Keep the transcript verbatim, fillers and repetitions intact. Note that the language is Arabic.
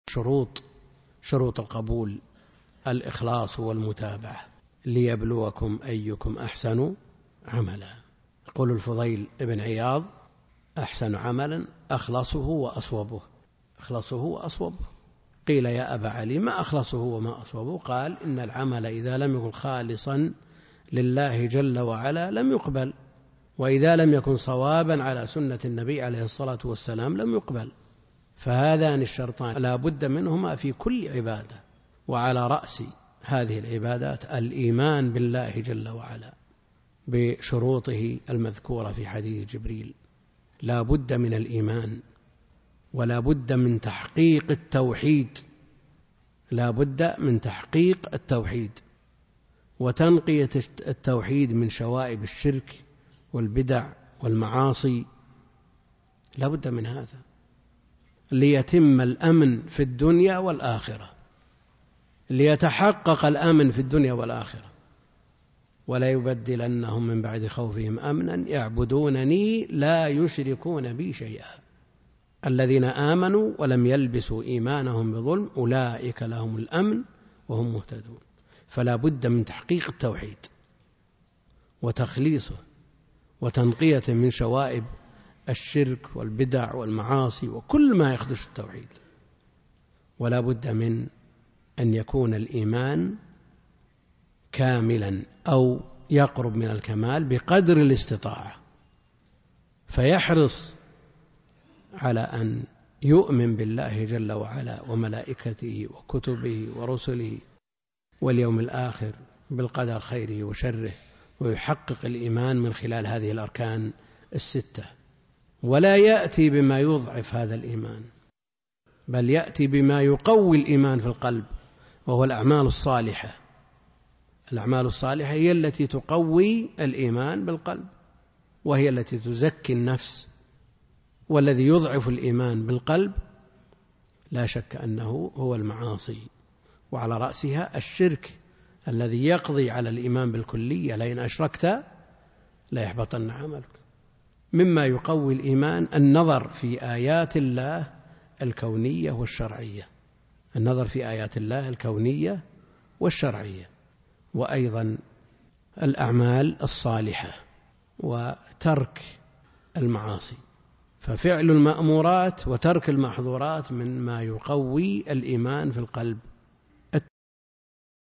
شروط شروط القبول الإخلاص والمتابعة ليبلوكم أيكم أحسن عملا. يقول الفضيل ابن عياض: أحسن عملا أخلصه وأصوبه. أخلصه وأصوبه. قيل: يا أبا علي ما أخلصه وما أصوبه؟ قال: إن العمل إذا لم يكن خالصا لله جل وعلا لم يقبل، وإذا لم يكن صوابا على سنة النبي عليه الصلاة والسلام لم يقبل. فهذان الشرطان لا بد منهما في كل عبادة، وعلى رأس هذه العبادات الإيمان بالله جل وعلا بشروطه المذكورة في حديث جبريل. لا بد من الإيمان، ولا بد من تحقيق التوحيد، لا بد من تحقيق التوحيد وتنقية التوحيد من شوائب الشرك والبدع والمعاصي. لا بد من هذا ليتم الأمن في الدنيا والآخرة، ليتحقق الأمن في الدنيا والآخرة. ولا يبدلنهم من بعد خوفهم أمنا يعبدونني لا يشركون بي شيئا الذين آمنوا ولم يلبسوا إيمانهم بظلم أولئك لهم الأمن وهم مهتدون. فلا بد من تحقيق التوحيد وتخليصه وتنقية من شوائب الشرك والبدع والمعاصي وكل ما يخدش التوحيد. ولا بد من أن يكون الإيمان كاملا أو يقرب من الكمال بقدر الاستطاعة، فيحرص على أن يؤمن بالله جل وعلا وملائكته وكتبه ورسله واليوم الآخر بالقدر خيره وشره، ويحقق الإيمان من خلال هذه الأركان الستة. ولا يأتي بما يضعف هذا الإيمان، بل يأتي بما يقوي الإيمان في القلب، وهو الأعمال الصالحة. الأعمال الصالحة هي التي تقوي الإيمان بالقلب، وهي التي تزكي النفس. والذي يضعف الإيمان بالقلب لا شك أنه هو المعاصي، وعلى رأسها الشرك الذي يقضي على الإيمان بالكلية: لئن أشركت لا يحبطن عملك. مما يقوي الإيمان النظر في آيات الله الكونية والشرعية، النظر في آيات الله الكونية والشرعية، وأيضا الأعمال الصالحة وترك المعاصي. ففعل المأمورات وترك المحظورات من ما يقوي الإيمان في القلب